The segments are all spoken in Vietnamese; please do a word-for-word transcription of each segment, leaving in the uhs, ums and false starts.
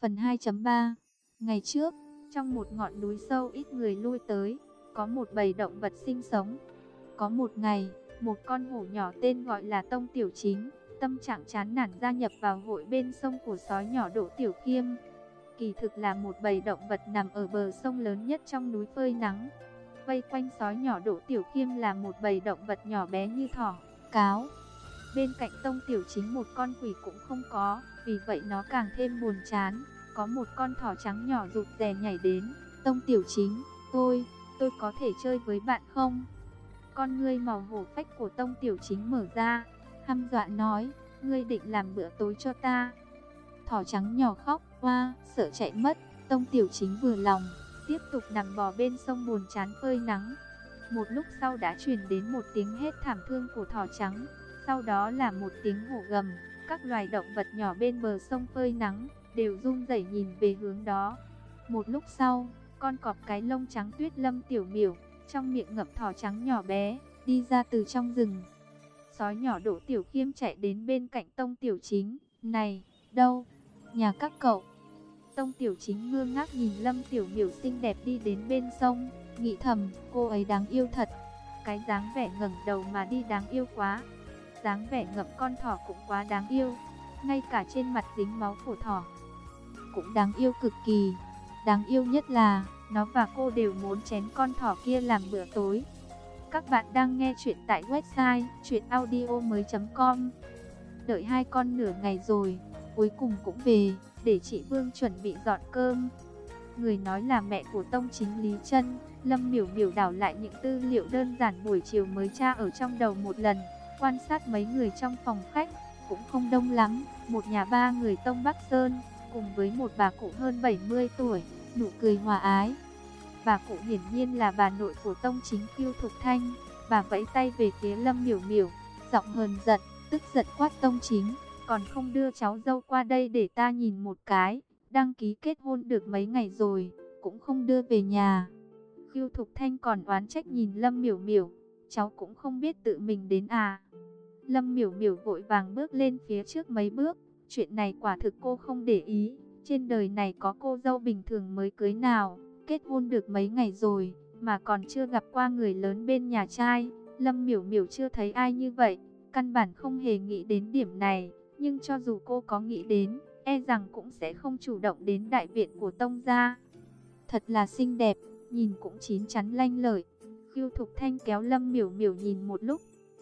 Phần hai chấm ba. Ngày trước, trong một ngọn núi sâu ít người lui tới, có một bầy động vật sinh sống. Có một ngày, một con hổ nhỏ tên gọi là Tông Tiểu Chính, tâm trạng chán nản gia nhập vào hội bên sông của sói nhỏ Đỗ Tiểu Khiêm. Kỳ thực là một bầy động vật nằm ở bờ sông lớn nhất trong núi phơi nắng. Vây quanh sói nhỏ Đỗ Tiểu Khiêm là một bầy động vật nhỏ bé như thỏ, cáo. Bên cạnh Tông Tiểu Chính một con quỷ cũng không có, vì vậy nó càng thêm buồn chán. Có một con thỏ trắng nhỏ rụt rè nhảy đến. Tông Tiểu Chính, tôi, tôi có thể chơi với bạn không? Con ngươi màu hổ phách của Tông Tiểu Chính mở ra, hăm dọa nói, ngươi định làm bữa tối cho ta. Thỏ trắng nhỏ khóc, oa, sợ chạy mất. Tông Tiểu Chính vừa lòng, tiếp tục nằm bò bên sông buồn chán phơi nắng. Một lúc sau đã truyền đến một tiếng hét thảm thương của thỏ trắng, sau đó là một tiếng hổ gầm. Các loài động vật nhỏ bên bờ sông phơi nắng đều run rẩy nhìn về hướng đó. Một lúc sau, con cọp cái lông trắng Tuyết Lâm Tiểu Miểu, trong miệng ngậm thỏ trắng nhỏ bé, đi ra từ trong rừng. Sói nhỏ Đỗ Tiểu Khiêm chạy đến bên cạnh Tông Tiểu Chính. Này, đâu? Nhà các cậu. Tông Tiểu Chính ngơ ngác nhìn Lâm Tiểu Miểu xinh đẹp đi đến bên sông, nghĩ thầm, cô ấy đáng yêu thật. Cái dáng vẻ ngẩng đầu mà đi đáng yêu quá. Dáng vẻ ngậm con thỏ cũng quá đáng yêu. Ngay cả trên mặt dính máu của thỏ cũng đáng yêu cực kỳ. Đáng yêu nhất là, nó và cô đều muốn chén con thỏ kia làm bữa tối. Các bạn đang nghe chuyện tại website truyện audio mới chấm com. Đợi hai con nửa ngày rồi, cuối cùng cũng về, để chị Vương chuẩn bị dọn cơm. Người nói là mẹ của Tông Chính Lý Trân. Lâm Miểu Miểu đảo lại những tư liệu đơn giản buổi chiều mới tra ở trong đầu một lần, quan sát mấy người trong phòng khách, cũng không đông lắm, một nhà ba người Tông Bắc Sơn, cùng với một bà cụ hơn bảy mươi tuổi, nụ cười hòa ái. Bà cụ hiển nhiên là bà nội của Tông Chính Kiêu Thục Thanh. Bà vẫy tay về phía Lâm Miểu Miểu, giọng hờn giận, tức giận quát Tông Chính, còn không đưa cháu dâu qua đây để ta nhìn một cái, đăng ký kết hôn được mấy ngày rồi, cũng không đưa về nhà. Kiêu Thục Thanh còn oán trách nhìn Lâm Miểu Miểu, cháu cũng không biết tự mình đến à. Lâm Miểu Miểu vội vàng bước lên phía trước mấy bước, chuyện này quả thực cô không để ý, trên đời này có cô dâu bình thường mới cưới nào, kết hôn được mấy ngày rồi, mà còn chưa gặp qua người lớn bên nhà trai. Lâm Miểu Miểu chưa thấy ai như vậy, căn bản không hề nghĩ đến điểm này, nhưng cho dù cô có nghĩ đến, e rằng cũng sẽ không chủ động đến đại viện của Tông gia. Thật là xinh đẹp, nhìn cũng chín chắn lanh lợi. Kiêu Thục Thanh kéo Lâm Miểu Miểu nhìn một lúc,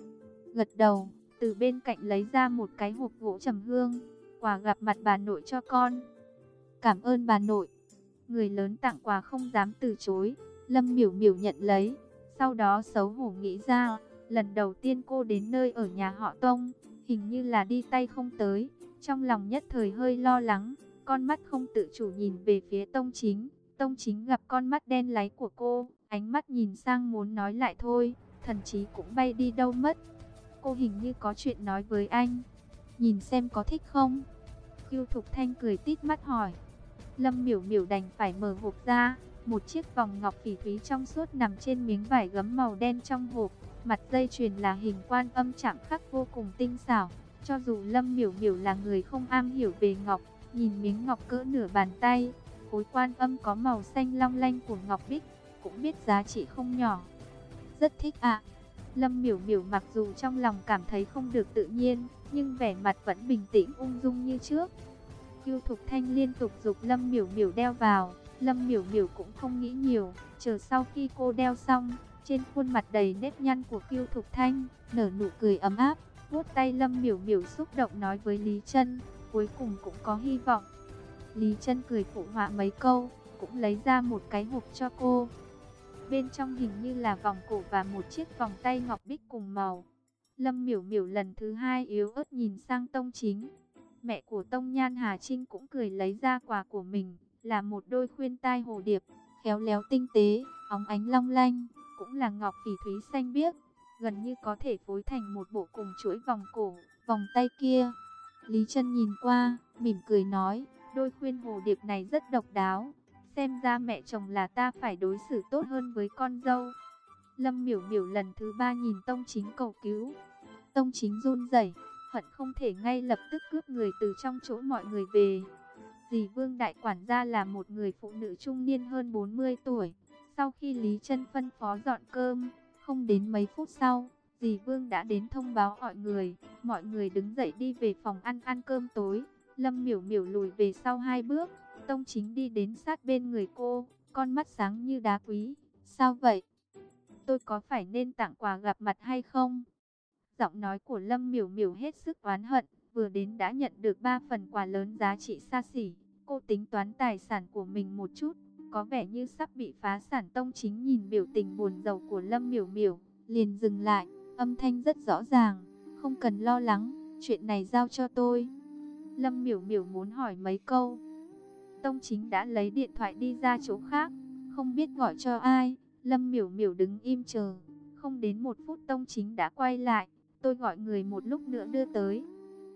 gật đầu, từ bên cạnh lấy ra một cái hộp gỗ trầm hương, quà gặp mặt bà nội cho con. Cảm ơn bà nội. Người lớn tặng quà không dám từ chối, Lâm Miểu Miểu nhận lấy, sau đó xấu hổ nghĩ ra, lần đầu tiên cô đến nơi ở nhà họ Tông, hình như là đi tay không tới, trong lòng nhất thời hơi lo lắng, con mắt không tự chủ nhìn về phía Tông Chính. Tông Chính gặp con mắt đen láy của cô, ánh mắt nhìn sang muốn nói lại thôi, thần trí cũng bay đi đâu mất. Cô hình như có chuyện nói với anh, nhìn xem có thích không? Kiêu Thục Thanh cười tít mắt hỏi. Lâm Miểu Miểu đành phải mở hộp ra, một chiếc vòng ngọc phỉ thúy trong suốt nằm trên miếng vải gấm màu đen trong hộp, mặt dây chuyền là hình Quan Âm chạm khắc vô cùng tinh xảo. Cho dù Lâm Miểu Miểu là người không am hiểu về ngọc, nhìn miếng ngọc cỡ nửa bàn tay, khối Quan Âm có màu xanh long lanh của ngọc bích, cũng biết giá trị không nhỏ. Rất thích ạ. Lâm Miểu Miểu mặc dù trong lòng cảm thấy không được tự nhiên, nhưng vẻ mặt vẫn bình tĩnh ung dung như trước. Kiêu Thục Thanh liên tục giục Lâm Miểu Miểu đeo vào, Lâm Miểu Miểu cũng không nghĩ nhiều, chờ sau khi cô đeo xong, trên khuôn mặt đầy nếp nhăn của Kiêu Thục Thanh nở nụ cười ấm áp, vuốt tay Lâm Miểu Miểu xúc động nói với Lý Trân, cuối cùng cũng có hy vọng. Lý Trân cười phụ họa mấy câu, cũng lấy ra một cái hộp cho cô. Bên trong hình như là vòng cổ và một chiếc vòng tay ngọc bích cùng màu. Lâm Miểu Miểu lần thứ hai yếu ớt nhìn sang Tông Chính. Mẹ của Tông Nhan Hà Trinh cũng cười lấy ra quà của mình, là một đôi khuyên tai hồ điệp, khéo léo tinh tế, óng ánh long lanh, cũng là ngọc phỉ thúy xanh biếc, gần như có thể phối thành một bộ cùng chuỗi vòng cổ, vòng tay kia. Lý Trân nhìn qua, mỉm cười nói, đôi khuyên hồ điệp này rất độc đáo, xem ra mẹ chồng là ta phải đối xử tốt hơn với con dâu. Lâm Miểu Miểu lần thứ ba nhìn Tông Chính cầu cứu. Tông Chính run rẩy, hận không thể ngay lập tức cướp người từ trong chỗ mọi người về. Dì Vương đại quản gia là một người phụ nữ trung niên hơn bốn mươi tuổi. Sau khi Lý Chân phân phó dọn cơm, không đến mấy phút sau, dì Vương đã đến thông báo mọi người. Mọi người đứng dậy đi về phòng ăn ăn cơm tối. Lâm Miểu Miểu lùi về sau hai bước. Tông Chính đi đến sát bên người cô, con mắt sáng như đá quý. Sao vậy? Tôi có phải nên tặng quà gặp mặt hay không? Giọng nói của Lâm Miểu Miểu hết sức oán hận. Vừa đến đã nhận được ba phần quà lớn giá trị xa xỉ. Cô tính toán tài sản của mình một chút, có vẻ như sắp bị phá sản. Tông Chính nhìn biểu tình buồn rầu của Lâm Miểu Miểu, liền dừng lại, âm thanh rất rõ ràng, không cần lo lắng, chuyện này giao cho tôi. Lâm Miểu Miểu muốn hỏi mấy câu. Tông Chính đã lấy điện thoại đi ra chỗ khác, không biết gọi cho ai. Lâm Miểu Miểu đứng im chờ, không đến một phút Tông Chính đã quay lại, tôi gọi người một lúc nữa đưa tới.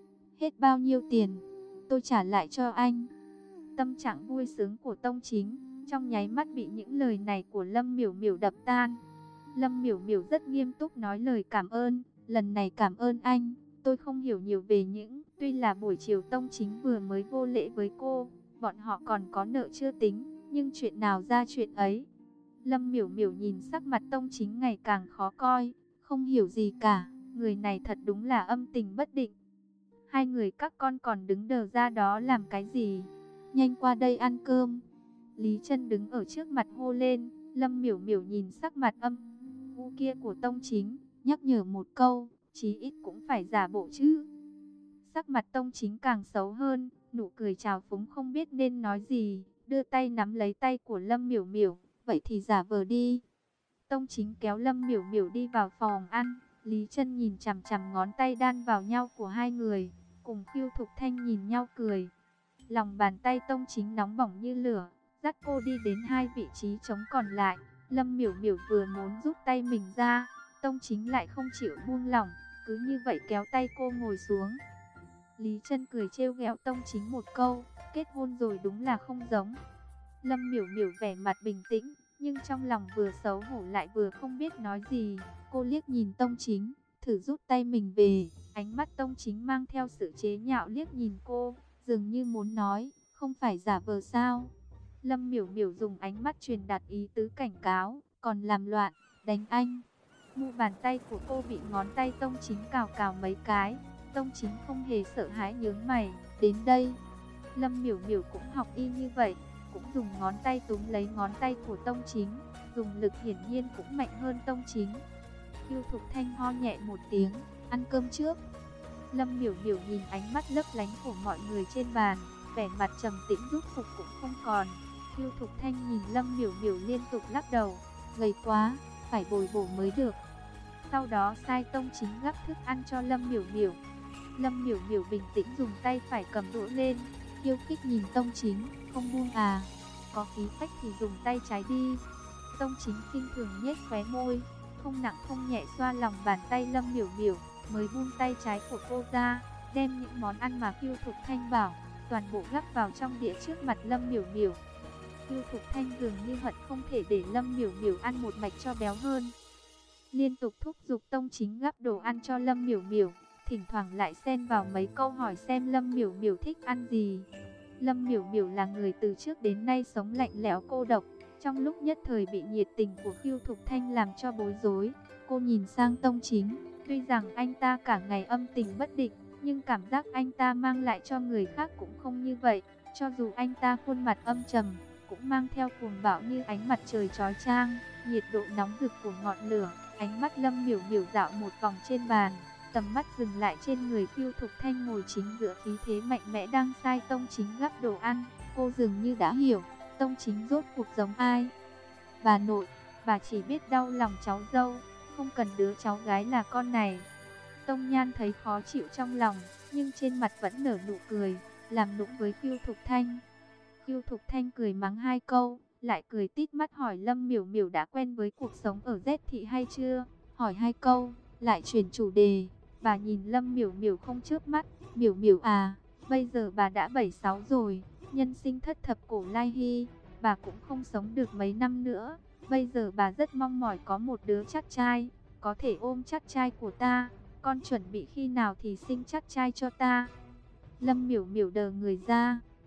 Hết bao nhiêu tiền, tôi trả lại cho anh. Tâm trạng vui sướng của Tông Chính trong nháy mắt bị những lời này của Lâm Miểu Miểu đập tan. Lâm Miểu Miểu rất nghiêm túc nói lời cảm ơn, lần này cảm ơn anh, tôi không hiểu nhiều về những, tuy là buổi chiều Tông Chính vừa mới vô lễ với cô, bọn họ còn có nợ chưa tính, nhưng chuyện nào ra chuyện ấy. Lâm Miểu Miểu nhìn sắc mặt Tông Chính ngày càng khó coi, không hiểu gì cả, người này thật đúng là âm tình bất định. Hai người các con còn đứng đờ ra đó làm cái gì? Nhanh qua đây ăn cơm. Lý Chân đứng ở trước mặt hô lên. Lâm Miểu Miểu nhìn sắc mặt âm u kia của Tông Chính, nhắc nhở một câu, chí ít cũng phải giả bộ chứ. Sắc mặt Tông Chính càng xấu hơn, nụ cười trào phúng không biết nên nói gì, đưa tay nắm lấy tay của Lâm Miểu Miểu, vậy thì giả vờ đi. Tông Chính kéo Lâm Miểu Miểu đi vào phòng ăn. Lý Chân nhìn chằm chằm ngón tay đan vào nhau của hai người, cùng Khưu Thục Thanh nhìn nhau cười. Lòng bàn tay Tông Chính nóng bỏng như lửa, dắt cô đi đến hai vị trí trống còn lại. Lâm Miểu Miểu vừa muốn rút tay mình ra, Tông Chính lại không chịu buông lỏng, cứ như vậy kéo tay cô ngồi xuống. Lý Chân cười trêu ghẹo Tông Chính một câu, kết hôn rồi đúng là không giống. Lâm Miểu Miểu vẻ mặt bình tĩnh, nhưng trong lòng vừa xấu hổ lại vừa không biết nói gì. Cô liếc nhìn Tông Chính, thử rút tay mình về, ánh mắt Tông Chính mang theo sự chế nhạo liếc nhìn cô, dường như muốn nói, không phải giả vờ sao. Lâm Miểu Miểu dùng ánh mắt truyền đạt ý tứ cảnh cáo, còn làm loạn, đánh anh. Mu bàn tay của cô bị ngón tay Tông Chính cào cào mấy cái. Tông Chính không hề sợ hãi nhướng mày, đến đây. Lâm Miểu Miểu cũng học y như vậy, cũng dùng ngón tay túm lấy ngón tay của Tông Chính, dùng lực hiển nhiên cũng mạnh hơn Tông Chính. Khưu Thục Thanh ho nhẹ một tiếng, ăn cơm trước. Lâm Miểu Miểu nhìn ánh mắt lấp lánh của mọi người trên bàn, vẻ mặt trầm tĩnh rút phục cũng không còn. Khưu Thục Thanh nhìn Lâm Miểu Miểu liên tục lắc đầu, gầy quá, phải bồi bổ mới được. Sau đó sai Tông Chính gắp thức ăn cho Lâm Miểu Miểu. Lâm Miểu Miểu bình tĩnh dùng tay phải cầm đũa lên, khiêu khích nhìn Tông Chính, không buông à, có khí phách thì dùng tay trái đi. Tông Chính khinh thường nhếch khóe môi, không nặng không nhẹ xoa lòng bàn tay Lâm Miểu Miểu, mới buông tay trái của cô ra, đem những món ăn mà Khưu Thục Thanh bảo, toàn bộ gắp vào trong đĩa trước mặt Lâm Miểu Miểu. Khưu Thục Thanh dường như hận không thể để Lâm Miểu Miểu ăn một mạch cho béo hơn, liên tục thúc giục Tông Chính gắp đồ ăn cho Lâm Miểu Miểu, thỉnh thoảng lại xen vào mấy câu hỏi xem Lâm Miểu Miểu thích ăn gì. Lâm Miểu Miểu là người từ trước đến nay sống lạnh lẽo cô độc, trong lúc nhất thời bị nhiệt tình của Khưu Thục Thanh làm cho bối rối. Cô nhìn sang Tông Chính, tuy rằng anh ta cả ngày âm tình bất định, nhưng cảm giác anh ta mang lại cho người khác cũng không như vậy. Cho dù anh ta khuôn mặt âm trầm, cũng mang theo cuồng bạo như ánh mặt trời chói chang, nhiệt độ nóng rực của ngọn lửa. Ánh mắt Lâm Miểu Miểu dạo một vòng trên bàn, tầm mắt dừng lại trên người Khưu Thục Thanh ngồi chính giữa khí thế mạnh mẽ đang sai Tông Chính gắp đồ ăn. Cô dường như đã hiểu, Tông Chính rốt cuộc giống ai. Bà nội, bà chỉ biết đau lòng cháu dâu, không cần đứa cháu gái là con này. Tông Nhan thấy khó chịu trong lòng, nhưng trên mặt vẫn nở nụ cười, làm nũng với Khưu Thục Thanh. Khưu Thục Thanh cười mắng hai câu, lại cười tít mắt hỏi Lâm Miểu Miểu đã quen với cuộc sống ở Z thị hay chưa. Hỏi hai câu, lại chuyển chủ đề. Bà nhìn Lâm Miểu Miểu không chớp mắt, Miểu Miểu à, bây giờ bà đã bảy sáu rồi, nhân sinh thất thập cổ lai hy, bà cũng không sống được mấy năm nữa. Bây giờ bà rất mong mỏi có một đứa chắc trai, có thể ôm chắc trai của ta. Con chuẩn bị khi nào thì sinh chắc trai cho ta. Lâm Miểu Miểu đờ người ra.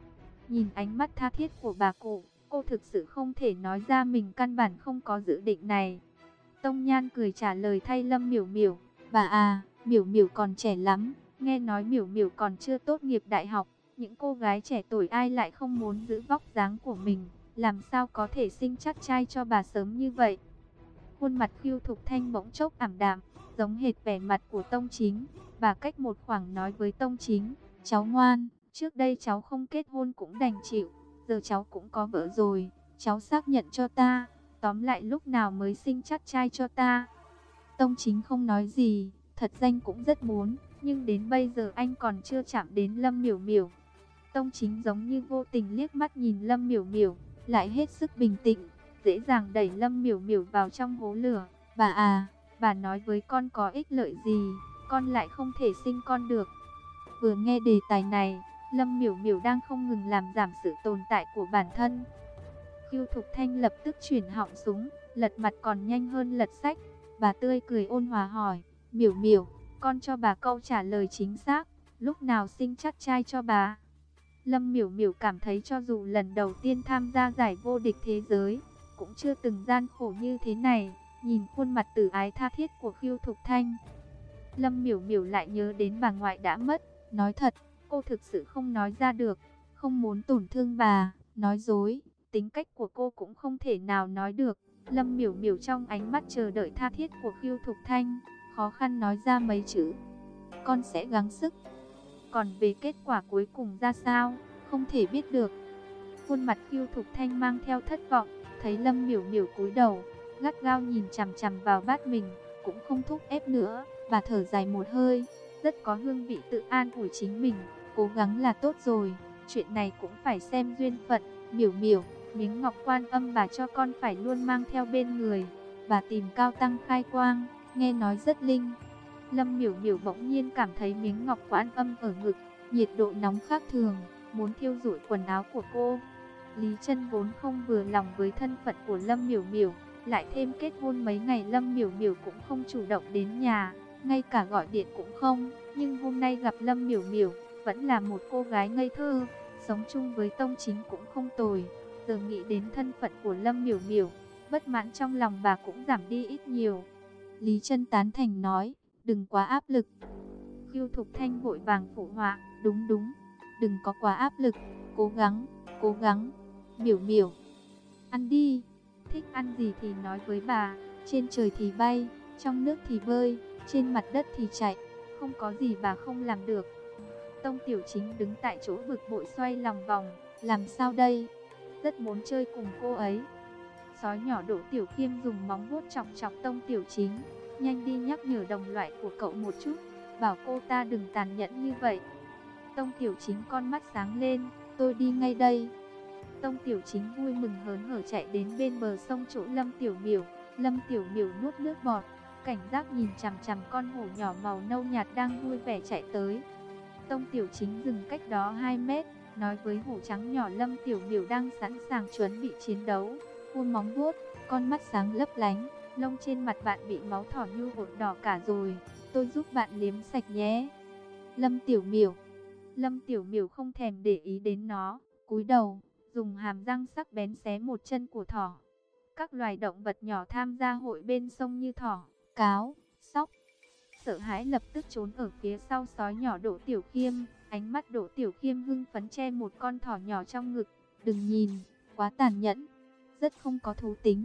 Nhìn ánh mắt tha thiết của bà cụ, cô thực sự không thể nói ra mình căn bản không có dự định này. Tông Nhan cười trả lời thay Lâm Miểu Miểu, bà à, Miểu Miểu còn trẻ lắm, nghe nói Miểu Miểu còn chưa tốt nghiệp đại học, những cô gái trẻ tuổi ai lại không muốn giữ vóc dáng của mình, làm sao có thể sinh chắc trai cho bà sớm như vậy. Khuôn mặt Khưu Thục Thanh bỗng chốc ảm đạm, giống hệt vẻ mặt của Tông Chính. Bà cách một khoảng nói với Tông Chính, cháu ngoan, trước đây cháu không kết hôn cũng đành chịu, giờ cháu cũng có vợ rồi, cháu xác nhận cho ta, tóm lại lúc nào mới sinh chắc trai cho ta. Tông Chính không nói gì, thật danh cũng rất muốn, nhưng đến bây giờ anh còn chưa chạm đến Lâm Miểu Miểu. Tông Chính giống như vô tình liếc mắt nhìn Lâm Miểu Miểu, lại hết sức bình tĩnh, dễ dàng đẩy Lâm Miểu Miểu vào trong hố lửa. Bà à, bà nói với con có ích lợi gì, con lại không thể sinh con được. Vừa nghe đề tài này, Lâm Miểu Miểu đang không ngừng làm giảm sự tồn tại của bản thân. Khưu Thục Thanh lập tức chuyển họng súng, lật mặt còn nhanh hơn lật sách. Bà tươi cười ôn hòa hỏi, Miểu Miểu, con cho bà câu trả lời chính xác, lúc nào sinh chắc trai cho bà. Lâm Miểu Miểu cảm thấy cho dù lần đầu tiên tham gia giải vô địch thế giới, cũng chưa từng gian khổ như thế này. Nhìn khuôn mặt tử ái tha thiết của Khưu Thục Thanh, Lâm Miểu Miểu lại nhớ đến bà ngoại đã mất. Nói thật, cô thực sự không nói ra được, không muốn tổn thương bà, nói dối, tính cách của cô cũng không thể nào nói được. Lâm Miểu Miểu trong ánh mắt chờ đợi tha thiết của Khưu Thục Thanh, khó khăn nói ra mấy chữ, con sẽ gắng sức. Còn về kết quả cuối cùng ra sao, không thể biết được. Khuôn mặt Khưu Thục Thanh mang theo thất vọng, thấy Lâm Miểu Miểu cúi đầu, gắt gao nhìn chằm chằm vào bát mình, cũng không thúc ép nữa. Bà thở dài một hơi, rất có hương vị tự an ủi chính mình, cố gắng là tốt rồi, chuyện này cũng phải xem duyên phận. Miểu Miểu, miếng ngọc Quan Âm bà cho con phải luôn mang theo bên người, bà tìm cao tăng khai quang, nghe nói rất linh. Lâm Miểu Miểu bỗng nhiên cảm thấy miếng ngọc Quan Âm ở ngực, nhiệt độ nóng khác thường, muốn thiêu rụi quần áo của cô. Lý Chân vốn không vừa lòng với thân phận của Lâm Miểu Miểu, lại thêm kết hôn mấy ngày Lâm Miểu Miểu cũng không chủ động đến nhà, ngay cả gọi điện cũng không. Nhưng hôm nay gặp Lâm Miểu Miểu, vẫn là một cô gái ngây thơ, sống chung với Tông Chính cũng không tồi. Giờ nghĩ đến thân phận của Lâm Miểu Miểu, bất mãn trong lòng bà cũng giảm đi ít nhiều. Lý Chân tán thành nói, đừng quá áp lực. Khưu Thục Thanh vội vàng phụ họa, đúng đúng, đừng có quá áp lực, cố gắng, cố gắng. Miểu Miểu, ăn đi, thích ăn gì thì nói với bà, trên trời thì bay, trong nước thì bơi, trên mặt đất thì chạy, không có gì bà không làm được. Tông Tiểu Chính đứng tại chỗ bực bội xoay lòng vòng, làm sao đây? Rất muốn chơi cùng cô ấy. Sói nhỏ Đỗ Tiểu Khiêm dùng móng vuốt chọc chọc Tông Tiểu Chính, nhanh đi nhắc nhở đồng loại của cậu một chút, bảo cô ta đừng tàn nhẫn như vậy. Tông Tiểu Chính con mắt sáng lên, tôi đi ngay đây. Tông Tiểu Chính vui mừng hớn hở chạy đến bên bờ sông chỗ Lâm Tiểu Miểu. Lâm Tiểu Miểu nuốt nước bọt, cảnh giác nhìn chằm chằm con hổ nhỏ màu nâu nhạt đang vui vẻ chạy tới. Tông Tiểu Chính dừng cách đó hai mét, nói với hổ trắng nhỏ Lâm Tiểu Miểu đang sẵn sàng chuẩn bị chiến đấu. Vươn móng vuốt, con mắt sáng lấp lánh, lông trên mặt bạn bị máu thỏ nhu ột đỏ cả rồi, tôi giúp bạn liếm sạch nhé. Lâm Tiểu Miểu. Lâm Tiểu Miểu không thèm để ý đến nó, cúi đầu, dùng hàm răng sắc bén xé một chân của thỏ. Các loài động vật nhỏ tham gia hội bên sông như thỏ, cáo, sóc, sợ hãi lập tức trốn ở phía sau sói nhỏ Đỗ Tiểu Khiêm. Ánh mắt Đỗ Tiểu Khiêm hưng phấn che một con thỏ nhỏ trong ngực. Đừng nhìn, quá tàn nhẫn, rất không có thú tính.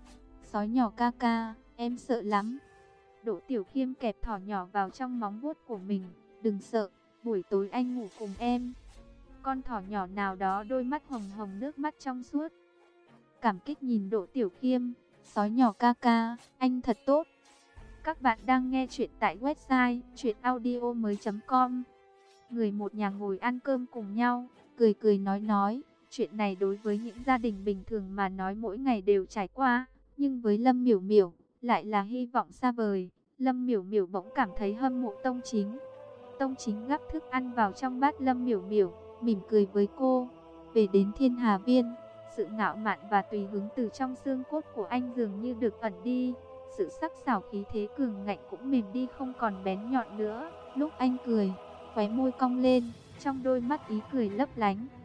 Sói nhỏ ca ca, em sợ lắm. Đỗ Tiểu Khiêm kẹp thỏ nhỏ vào trong móng vuốt của mình. Đừng sợ, buổi tối anh ngủ cùng em. Con thỏ nhỏ nào đó đôi mắt hồng hồng nước mắt trong suốt, cảm kích nhìn Đỗ Tiểu Khiêm. Sói nhỏ ca ca, anh thật tốt. Các bạn đang nghe chuyện tại website truyện audio mới chấm com. Người một nhà ngồi ăn cơm cùng nhau, cười cười nói nói. Chuyện này đối với những gia đình bình thường mà nói mỗi ngày đều trải qua, nhưng với Lâm Miểu Miểu lại là hy vọng xa vời. Lâm Miểu Miểu bỗng cảm thấy hâm mộ Tông Chính. Tông Chính gắp thức ăn vào trong bát Lâm Miểu Miểu, mỉm cười với cô. Về đến Thiên Hà Viên, sự ngạo mạn và tùy hứng từ trong xương cốt của anh dường như được ẩn đi. Sự sắc sảo khí thế cường ngạnh cũng mềm đi, không còn bén nhọn nữa. Lúc anh cười, khóe môi cong lên, trong đôi mắt ý cười lấp lánh.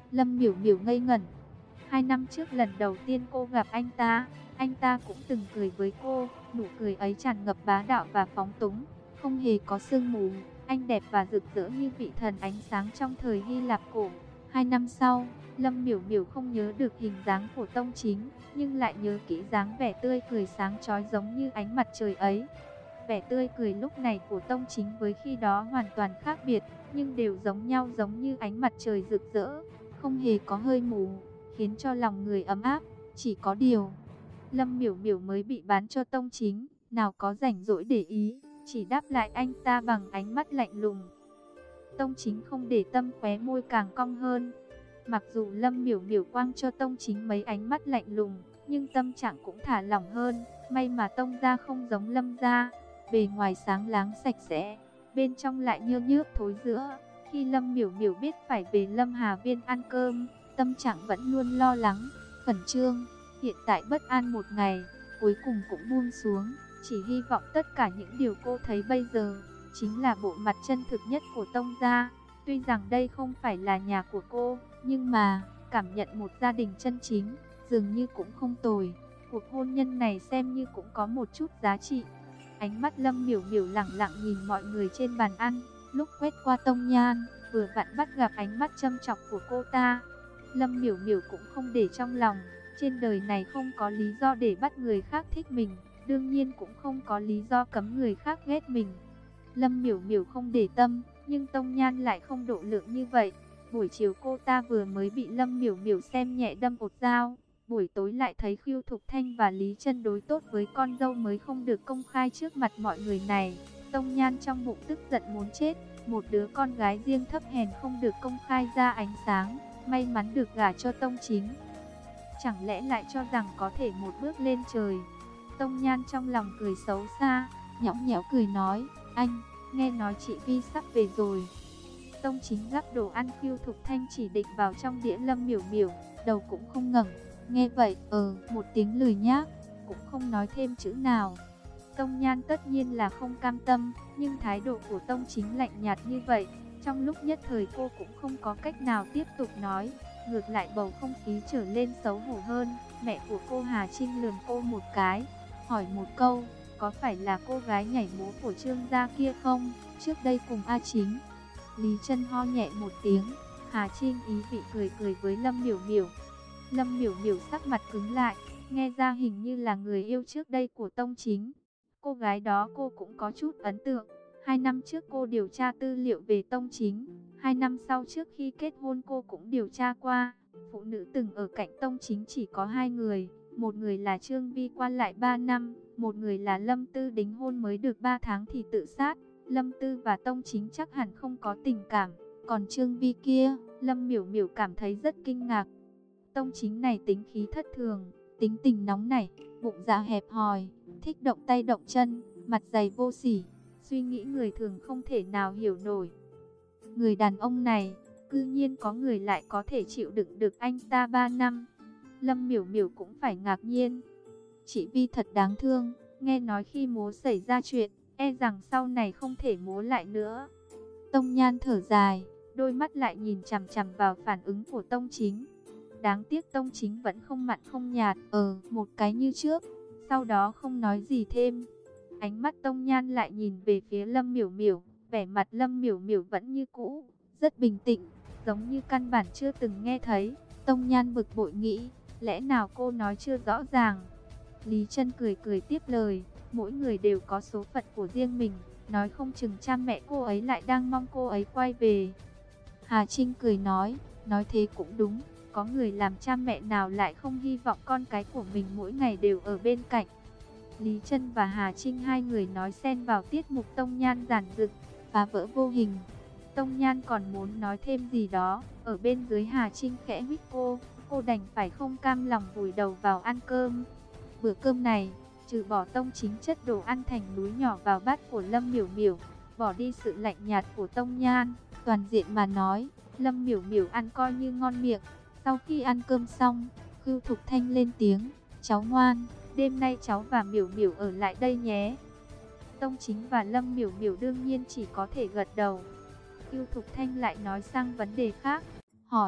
Lâm Miểu Miểu ngây ngẩn. Hai năm trước lần đầu tiên cô gặp anh ta, anh ta cũng từng cười với cô, nụ cười ấy tràn ngập bá đạo và phóng túng, không hề có sương mù, anh đẹp và rực rỡ như vị thần ánh sáng trong thời Hy Lạp cổ. Hai năm sau, Lâm Miểu Miểu không nhớ được hình dáng của Tông Chính, nhưng lại nhớ kỹ dáng vẻ tươi cười sáng chói giống như ánh mặt trời ấy. Vẻ tươi cười lúc này của Tông Chính với khi đó hoàn toàn khác biệt, nhưng đều giống nhau, giống như ánh mặt trời rực rỡ, không hề có hơi mù, khiến cho lòng người ấm áp. Chỉ có điều, Lâm Miểu Miểu mới bị bán cho Tông Chính, nào có rảnh rỗi để ý, chỉ đáp lại anh ta bằng ánh mắt lạnh lùng. Tông Chính không để tâm, khóe môi càng cong hơn. Mặc dù Lâm Miểu Miểu quăng cho Tông Chính mấy ánh mắt lạnh lùng, nhưng tâm trạng cũng thả lỏng hơn. May mà Tông gia không giống Lâm gia, bề ngoài sáng láng sạch sẽ, bên trong lại nhơ nhớp thối rữa. Khi Lâm Miểu Miểu biết phải về Lâm Hà Viên ăn cơm, tâm trạng vẫn luôn lo lắng, khẩn trương. Hiện tại bất an một ngày, cuối cùng cũng buông xuống, chỉ hy vọng tất cả những điều cô thấy bây giờ chính là bộ mặt chân thực nhất của Tông gia. Tuy rằng đây không phải là nhà của cô, nhưng mà cảm nhận một gia đình chân chính dường như cũng không tồi. Cuộc hôn nhân này xem như cũng có một chút giá trị. Ánh mắt Lâm Miểu Miểu lẳng lặng nhìn mọi người trên bàn ăn, lúc quét qua Tông Nhan, vừa vặn bắt gặp ánh mắt châm chọc của cô ta. Lâm Miểu Miểu cũng không để trong lòng, trên đời này không có lý do để bắt người khác thích mình, đương nhiên cũng không có lý do cấm người khác ghét mình. Lâm Miểu Miểu không để tâm, nhưng Tông Nhan lại không độ lượng như vậy. Buổi chiều cô ta vừa mới bị Lâm Miểu Miểu xem nhẹ đâm một dao, buổi tối lại thấy Khưu Thục Thanh và Lý Chân đối tốt với con dâu mới không được công khai trước mặt mọi người này. Tông Nhan trong bụng tức giận muốn chết, một đứa con gái riêng thấp hèn không được công khai ra ánh sáng, may mắn được gả cho Tông Chính, chẳng lẽ lại cho rằng có thể một bước lên trời. Tông Nhan trong lòng cười xấu xa, nhõng nhẽo cười nói, anh, nghe nói chị Vi sắp về rồi. Tông Chính gắp đồ ăn Khưu Thục Thanh chỉ định vào trong đĩa Lâm Miểu Miểu, đầu cũng không ngẩng, nghe vậy, ờ, một tiếng lười nhác, cũng không nói thêm chữ nào. Tông Nhan tất nhiên là không cam tâm, nhưng thái độ của Tông Chính lạnh nhạt như vậy, trong lúc nhất thời cô cũng không có cách nào tiếp tục nói. Ngược lại bầu không khí trở lên xấu hổ hơn. Mẹ của cô Hà Trinh lườm cô một cái, hỏi một câu, có phải là cô gái nhảy múa của Trương gia kia không, trước đây cùng A Chính. Lý Chân ho nhẹ một tiếng, Hà Trinh ý vị cười cười với Lâm Miểu Miểu. Lâm Miểu Miểu sắc mặt cứng lại, nghe ra hình như là người yêu trước đây của Tông Chính. Cô gái đó cô cũng có chút ấn tượng. Hai năm trước cô điều tra tư liệu về Tông Chính. Hai năm sau trước khi kết hôn cô cũng điều tra qua. Phụ nữ từng ở cạnh Tông Chính chỉ có hai người. Một người là Trương Vi quan lại ba năm. Một người là Lâm Tư đính hôn mới được ba tháng thì tự sát. Lâm Tư và Tông Chính chắc hẳn không có tình cảm. Còn Trương Vi kia, Lâm Miểu Miểu cảm thấy rất kinh ngạc. Tông Chính này tính khí thất thường, tính tình nóng nảy, bụng dạ hẹp hòi, thích động tay động chân, mặt dày vô sỉ, suy nghĩ người thường không thể nào hiểu nổi. Người đàn ông này, cư nhiên có người lại có thể chịu đựng được anh ta ba năm. Lâm Miểu Miểu cũng phải ngạc nhiên. Chị Vi thật đáng thương, nghe nói khi múa xảy ra chuyện, e rằng sau này không thể múa lại nữa. Tông Nhan thở dài, đôi mắt lại nhìn chằm chằm vào phản ứng của Tông Chính. Đáng tiếc Tông Chính vẫn không mặn không nhạt, ờ, một cái như trước, sau đó không nói gì thêm. Ánh mắt Tông Nhan lại nhìn về phía Lâm Miểu Miểu, vẻ mặt Lâm Miểu Miểu vẫn như cũ, rất bình tĩnh, giống như căn bản chưa từng nghe thấy. Tông Nhan bực bội nghĩ, lẽ nào cô nói chưa rõ ràng. Lý Chân cười cười tiếp lời, mỗi người đều có số phận của riêng mình, nói không chừng cha mẹ cô ấy lại đang mong cô ấy quay về. Hà Trinh cười nói, nói thế cũng đúng, có người làm cha mẹ nào lại không hy vọng con cái của mình mỗi ngày đều ở bên cạnh. Lý Chân và Hà Trinh hai người nói xen vào tiết mục Tông Nhan giản dựng, phá vỡ vô hình. Tông Nhan còn muốn nói thêm gì đó, ở bên dưới Hà Trinh khẽ huýt cô, cô đành phải không cam lòng vùi đầu vào ăn cơm. Bữa cơm này, trừ bỏ Tông Chính chất đồ ăn thành núi nhỏ vào bát của Lâm Miểu Miểu, bỏ đi sự lạnh nhạt của Tông Nhan, toàn diện mà nói, Lâm Miểu Miểu ăn coi như ngon miệng. Sau khi ăn cơm xong, Khưu Thục Thanh lên tiếng, cháu ngoan, đêm nay cháu và Miểu Miểu ở lại đây nhé. Tông Chính và Lâm Miểu Miểu đương nhiên chỉ có thể gật đầu. Khưu Thục Thanh lại nói sang vấn đề khác, hỏi,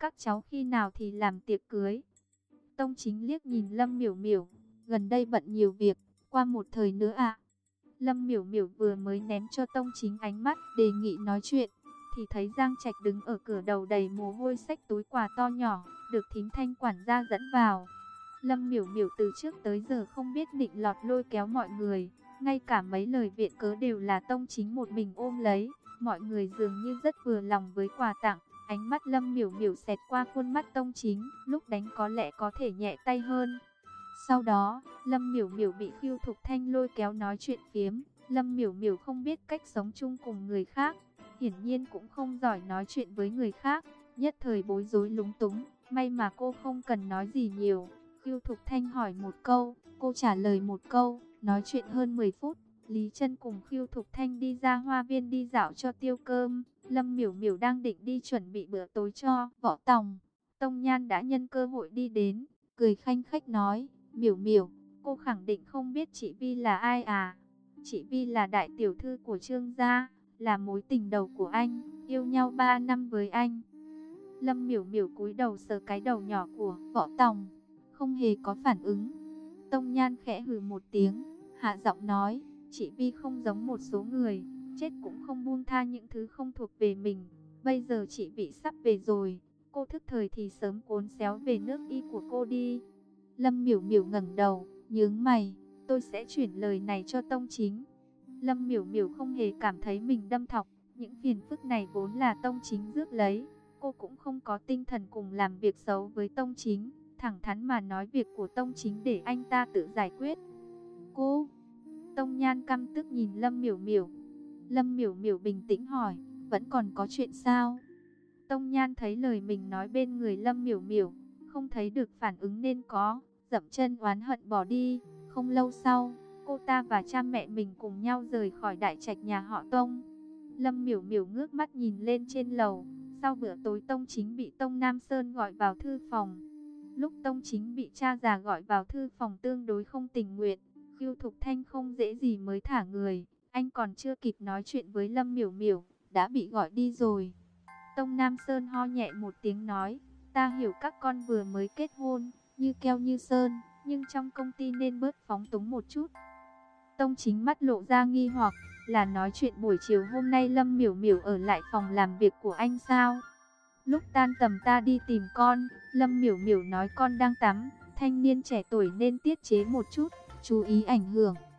các cháu khi nào thì làm tiệc cưới. Tông Chính liếc nhìn Lâm Miểu Miểu, gần đây bận nhiều việc, qua một thời nữa à. Lâm Miểu Miểu vừa mới ném cho Tông Chính ánh mắt đề nghị nói chuyện, thì thấy Giang Trạch đứng ở cửa đầu đầy mồ hôi xách túi quà to nhỏ, được thím Thanh quản gia dẫn vào. Lâm Miểu Miểu từ trước tới giờ không biết định lọt lôi kéo mọi người, ngay cả mấy lời viện cớ đều là Tông Chính một mình ôm lấy. Mọi người dường như rất vừa lòng với quà tặng. Ánh mắt Lâm Miểu Miểu xẹt qua khuôn mắt Tông Chính, lúc đánh có lẽ có thể nhẹ tay hơn. Sau đó, Lâm Miểu Miểu bị Khưu Thục Thanh lôi kéo nói chuyện phiếm. Lâm Miểu Miểu không biết cách sống chung cùng người khác, hiển nhiên cũng không giỏi nói chuyện với người khác, nhất thời bối rối lúng túng. May mà cô không cần nói gì nhiều. Khưu Thục Thanh hỏi một câu, cô trả lời một câu, nói chuyện hơn mười phút. Lý Trân cùng Khưu Thục Thanh đi ra hoa viên đi dạo cho tiêu cơm. Lâm Miểu Miểu đang định đi chuẩn bị bữa tối cho Võ Tòng. Tông Nhan đã nhân cơ hội đi đến, cười khanh khách nói, Miểu Miểu, cô khẳng định không biết chị Vi là ai à? Chị Vi là đại tiểu thư của Trương gia, là mối tình đầu của anh, yêu nhau ba năm với anh. Lâm Miểu Miểu cúi đầu sờ cái đầu nhỏ của Võ Tòng, không hề có phản ứng. Tông Nhan khẽ hừ một tiếng, hạ giọng nói, chị Vi không giống một số người, chết cũng không buông tha những thứ không thuộc về mình. Bây giờ chị Vi sắp về rồi, cô thức thời thì sớm cuốn xéo về nước y của cô đi. Lâm Miểu Miểu ngẩng đầu, nhướng mày, tôi sẽ chuyển lời này cho Tông Chính. Lâm Miểu Miểu không hề cảm thấy mình đâm thọc, những phiền phức này vốn là Tông Chính rước lấy. Cô cũng không có tinh thần cùng làm việc xấu với Tông Chính, thẳng thắn mà nói việc của Tông Chính để anh ta tự giải quyết. Cô... Tông Nhan căm tức nhìn Lâm Miểu Miểu. Lâm Miểu Miểu bình tĩnh hỏi, vẫn còn có chuyện sao? Tông Nhan thấy lời mình nói bên người Lâm Miểu Miểu, không thấy được phản ứng nên có, dậm chân oán hận bỏ đi. Không lâu sau, cô ta và cha mẹ mình cùng nhau rời khỏi đại trạch nhà họ Tông. Lâm Miểu Miểu ngước mắt nhìn lên trên lầu. Sau bữa tối Tông Chính bị Tông Nam Sơn gọi vào thư phòng. Lúc Tông Chính bị cha già gọi vào thư phòng tương đối không tình nguyện, Khưu Thục Thanh không dễ gì mới thả người. Anh còn chưa kịp nói chuyện với Lâm Miểu Miểu, đã bị gọi đi rồi. Tông Nam Sơn ho nhẹ một tiếng nói, ta hiểu các con vừa mới kết hôn, như keo như sơn, nhưng trong công ty nên bớt phóng túng một chút. Tông Chính mắt lộ ra nghi hoặc, là nói chuyện buổi chiều hôm nay Lâm Miểu Miểu ở lại phòng làm việc của anh sao? Lúc tan tầm ta đi tìm con, Lâm Miểu Miểu nói con đang tắm, thanh niên trẻ tuổi nên tiết chế một chút, chú ý ảnh hưởng.